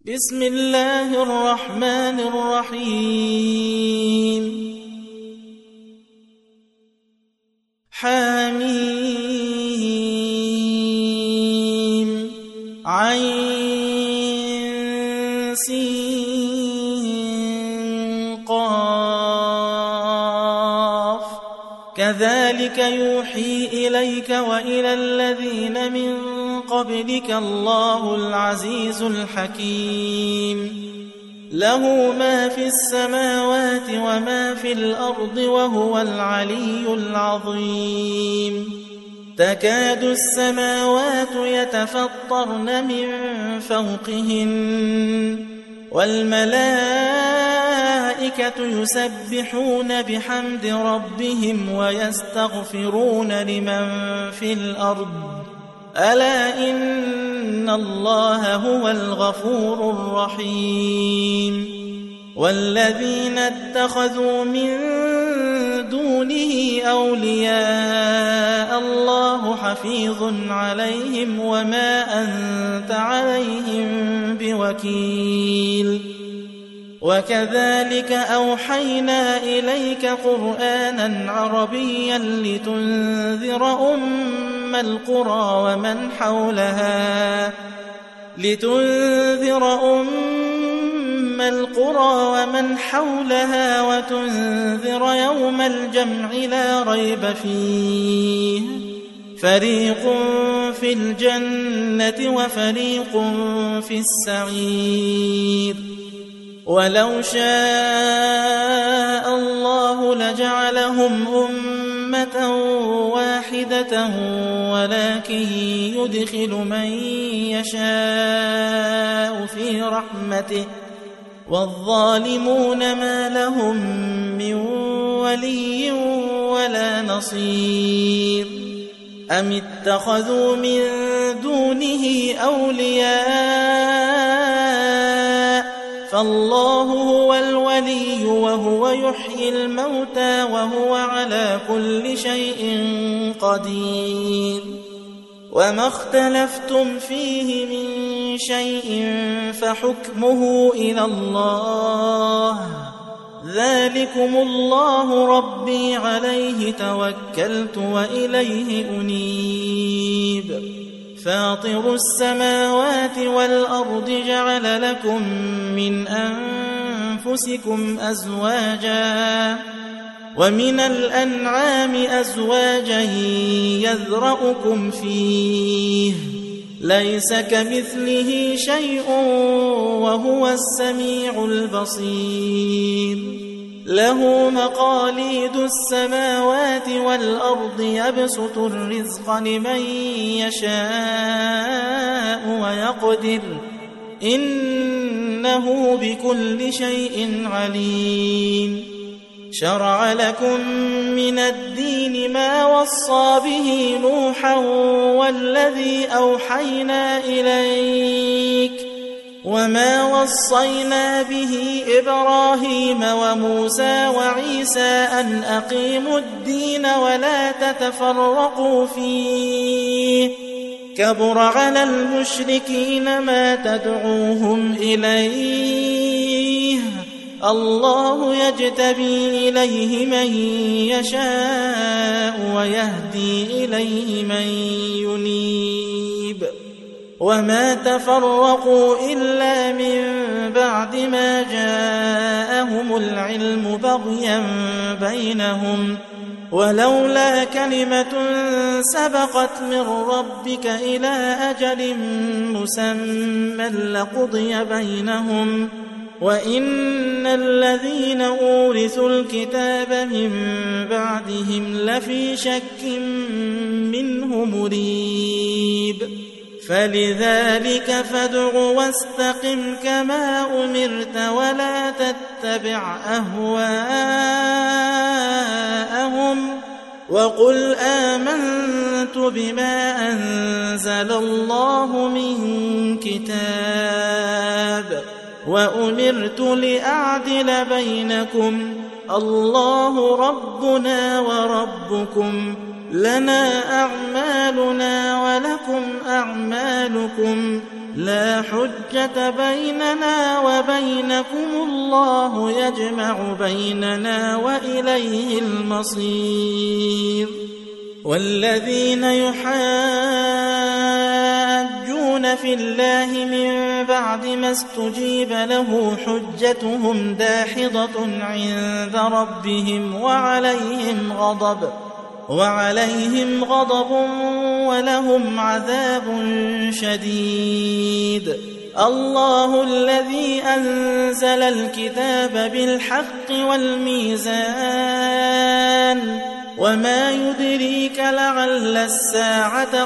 بسم الله الرحمن الرحيم حميم عين سين قاف كذلك يوحي إليك وإلى الذين من قبلك الله العزيز الحكيم له ما في السماوات وما في الأرض وهو العلي العظيم تكاد السماوات يتفطرن من فوقهن والملائكة يسبحون بحمد ربهم ويستغفرون لمن في الأرض ألا إن الله هو الغفور الرحيم والذين اتخذوا من دونه أولياء الله حفيظ عليهم وما أنت عليهم بوكيل وكذلك أوحينا إليك قرآنا عربيا لتنذر أم القرى ومن حولها وتنذر يوم الجمع لا ريب فيه فريق في الجنة وفريق في السعير ولو شاء الله لجعلهم أمة واحدة ولكن يدخل من يشاء في رحمته والظالمون ما لهم من ولي ولا نصير أم اتخذوا من دونه أولياء فالله هو الولي وهو يحيي الموتى وهو على كل شيء قدير وما اختلفتم فيه من شيء فحكمه إلى الله ذلكم الله ربي عليه توكلت وإليه أنيب فاطر السماوات والأرض جعل لكم من أنفسكم أزواجا ومن الأنعام أزواجا يذرأكم فيه ليس كمثله شيء وهو السميع البصير له مقاليد السماوات والأرض يبسط الرزق لمن يشاء ويقدر إنه بكل شيء عليم شرع لكم من الدين ما وصى به نوحا والذي أوحينا إليك وما وصينا به إبراهيم وموسى وعيسى أن أقيموا الدين ولا تتفرقوا فيه كبر على المشركين ما تدعوهم إليه الله يجتبي إليه من يشاء ويهدي إليه من ينيب وما تفرقوا إلا من بعد ما جاءهم العلم بغيا بينهم ولولا كلمة سبقت من ربك إلى أجل مسمى لقضي بينهم وإن الذين أورثوا الكتاب من بعدهم لفي شك منه مريب فلذلك فادع واستقم كما أمرت ولا تتبع أهواءهم وقل آمنت بما أنزل الله من كتاب وأمرت لأعدل بينكم الله ربنا وربكم لنا أعمالنا ولكم أعمالكم لا حجة بيننا وبينكم الله يجمع بيننا وإليه المصير والذين يحاجون في الله من بعد ما استجيب له حجتهم داحضة عند ربهم وعليهم غضب ولهم عذاب شديد الله الذي أنزل الكتاب بالحق والميزان وما يدريك لعل الساعة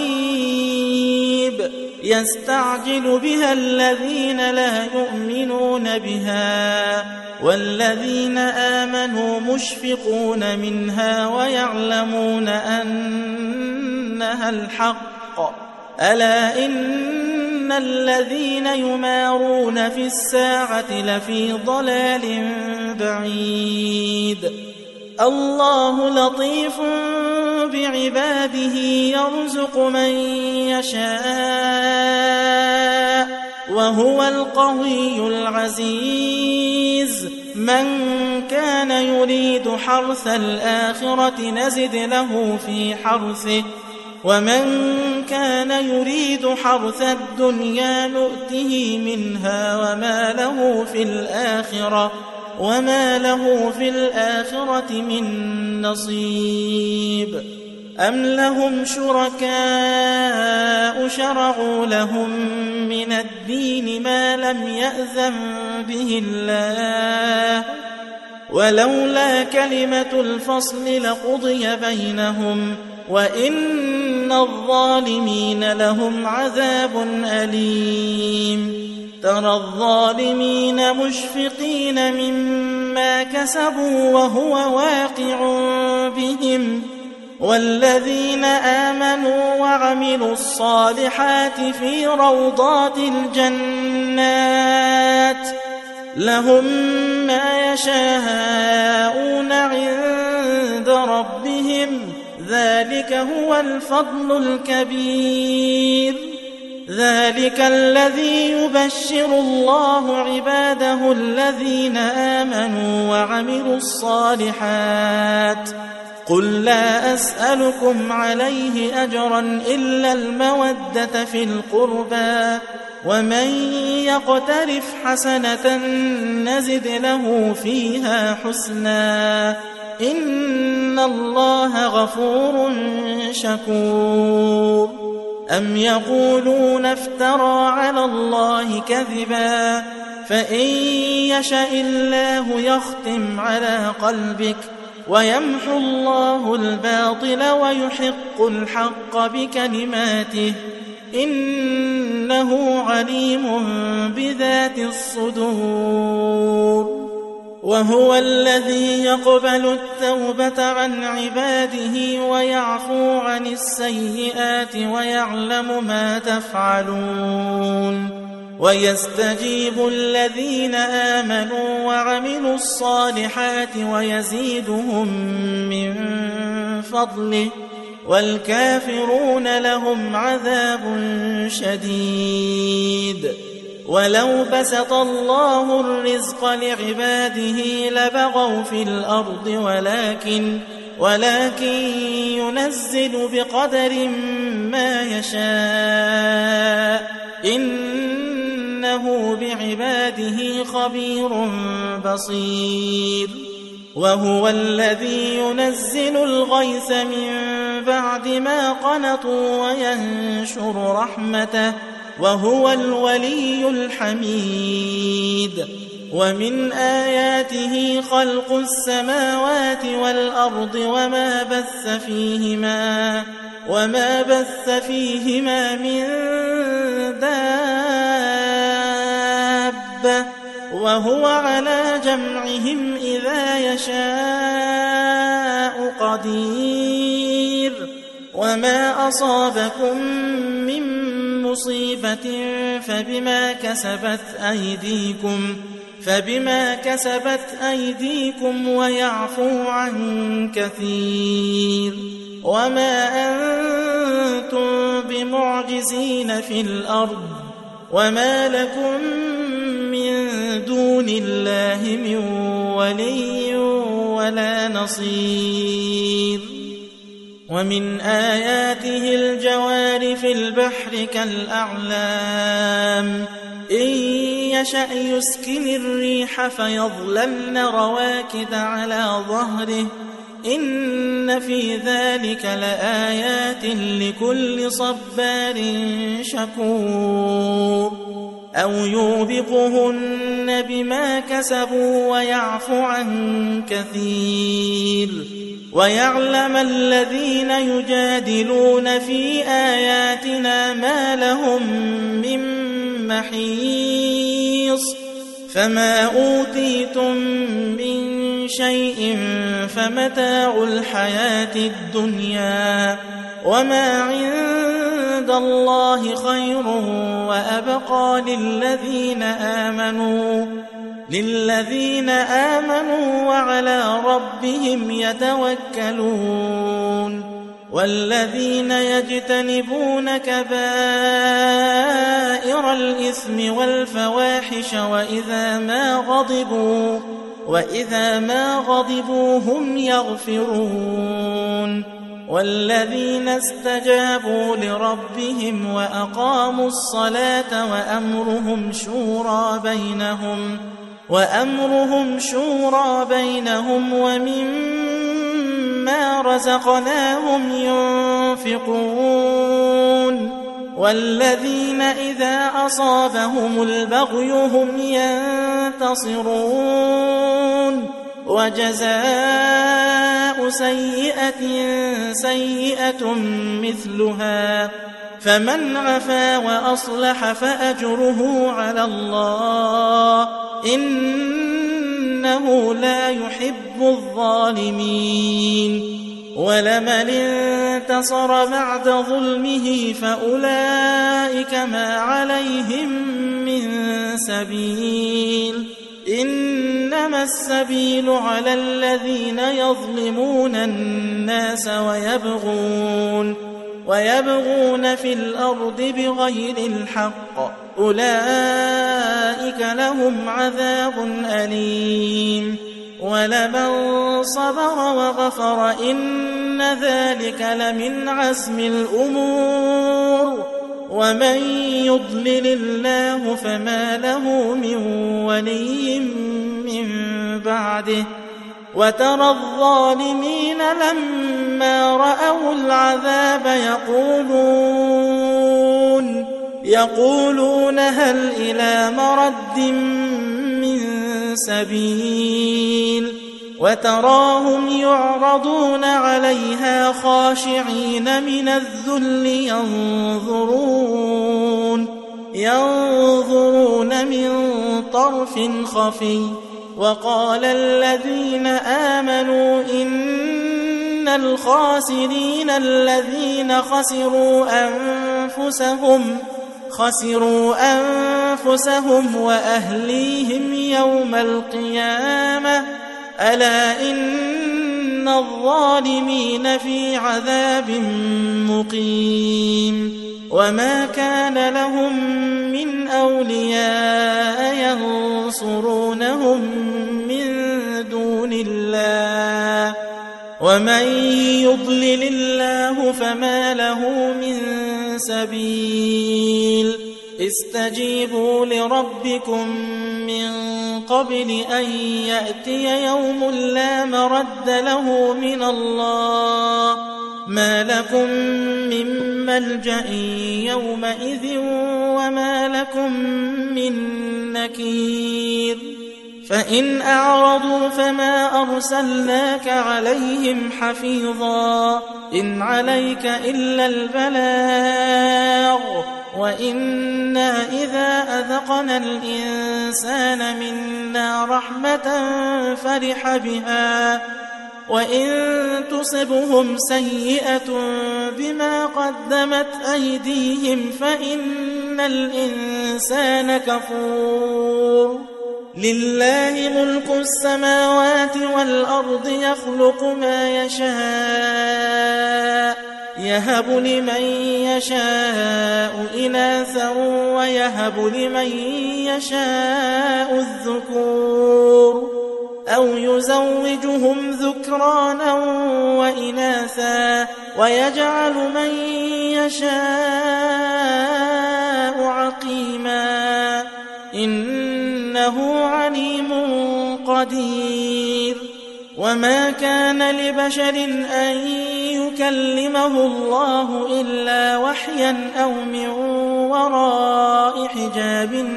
قريب يستعجل بها الذين لا يؤمنون بها والذين آمنوا مشفقون منها ويعلمون أنها الحق ألا إن الذين يمارون في الساعة لفي ضلال بعيد الله لطيف بعباده يرزق من يشاء وهو القوي العزيز من كان يريد حرث الآخرة نزد له في حرثه ومن كان يريد حرث الدنيا نؤته منها وما له في الآخرة من نصيب أم لهم شركاء شرعوا لهم من الدين ما لم يأذن به الله ولولا كلمة الفصل لقضي بينهم وإن الظالمين لهم عذاب أليم ترى الظالمين مشفقين مما كسبوا وهو واقع بهم والذين آمنوا وعملوا الصالحات في روضات الجنات لهم ما يشاءون عند ربهم ذلك هو الفضل الكبير ذلك الذي يبشر الله عباده الذين آمنوا وعملوا الصالحات قل لا أسألكم عليه أجرا إلا المودة في القربى ومن يقترف حسنة نزد له فيها حسنا إن الله غفور شكور أم يقولون افترى على الله كذبا فإن يشأ الله يختم على قلبك ويمحو الله الباطل ويحق الحق بكلماته إنه عليم بذات الصدور وهو الذي يقبل التوبة عن عباده ويعفو عن السيئات ويعلم ما تفعلون ويستجيب الذين آمنوا وعملوا الصالحات ويزيدهم من فضله والكافرون لهم عذاب شديد ولو بسط الله الرزق لعباده لبغوا في الأرض ولكن ينزل بقدر ما يشاء إنه بعباده خبير بصير وهو الذي ينزل الغيث من بعد ما قنطوا وينشر رحمته وهو الولي الحميد ومن آياته خلق السماوات والأرض وما بث فيهما من دابة وهو على جمعهم إذا يشاء قدير وما أصابكم من مصيبة فبما كسبت أيديكم ويعفو عن كثير وما أنتم بمعجزين في الأرض وما لكم من دون الله من ولي ولا نصير ومن آياته الجوار في البحر كالأعلام إن يشأ يسكن الريح فيظللن رواكد على ظهره إن في ذلك لآيات لكل صبار شكور أو يوبقهن بما كسبوا ويعفو عن كثير ويعلم الذين يجادلون في آياتنا ما لهم من محيص فما أوتيتم من شيء فمتاع الحياة الدنيا وما عند الله خير وأبقى للذين آمنوا وعلى ربهم يتوكلون والذين يجتنبون كبائر الإثم والفواحش وإذا ما غضبوا هم يغفرون والذين استجابوا لربهم وأقاموا الصلاة وأمرهم شورى بينهم ومما رزقناهم ينفقون والذين إذا أصابهم البغي هم ينتصرون وجزاء سيئة مثلها فمن عفا وأصلح فأجره على الله إنه لا يحب الظالمين ولمن انتصر بعد ظلمه فأولئك ما عليهم من سبيل إنما السبيل على الذين يظلمون الناس ويبغون في الأرض بغير الحق أولئك لهم عذاب أليم ولمن صبر وغفر إن ذلك لمن عزم الأمور ومن يضلل الله فما له من ولي من بعده وترى الظالمين لما رأوا العذاب يقولون هل إلى مرد من سبيل وتراهم يعرضون عليها خاشعين من الذل ينظرون من طرف خفي وقال الذين آمنوا إن الخاسرين الذين خسروا أنفسهم وأهليهم يوم القيامة ألا إن الظالمين في عذاب مقيم وما كان لهم من أولياء ينصرونهم من دون الله ومن يضلل الله فما له من سبيل استجيبوا لربكم من قبل أن يأتي يوم لا مرد له من الله ما لكم من ملجأ يومئذ وما لكم من نكير فإن أعرضوا فما أرسلناك عليهم حفيظا إن عليك إلا البلاغ وإنا إذا أذقنا الإنسان منا رحمة فرح بها وإن تصبهم سيئة بما قدمت أيديهم فإن الإنسان كفور لله ملك السماوات والأرض يخلق ما يشاء يهب لمن يشاء إناثا ويهب لمن يشاء الذكور أو يزوجهم ذكرانا وإناثا ويجعل من يشاء عقيما إنه عليم قدير. وما كان لبشر أن يكلمه الله إلا وحيا أو من وراء حجاب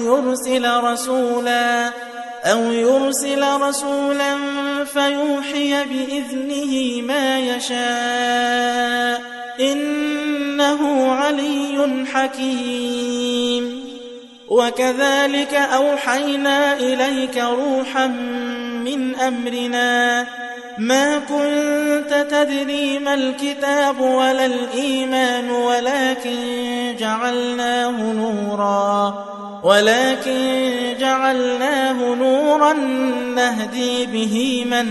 أو يرسل رسولا فيوحي بإذنه ما يشاء إنه علي حكيم. وكذلك أوحينا إليك روحا من أمرنا ما كنت تدري ما الكتاب ولا الإيمان ولكن جعلناه نورا نهدي به من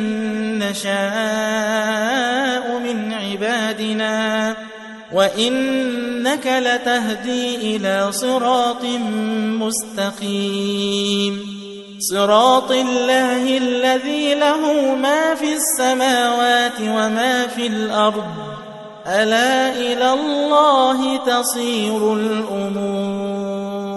نشاء من عبادنا وإنك لتهدي إلى صراط مستقيم صراط الله الذي له ما في السماوات وما في الأرض ألا إلى الله تصير الأمور.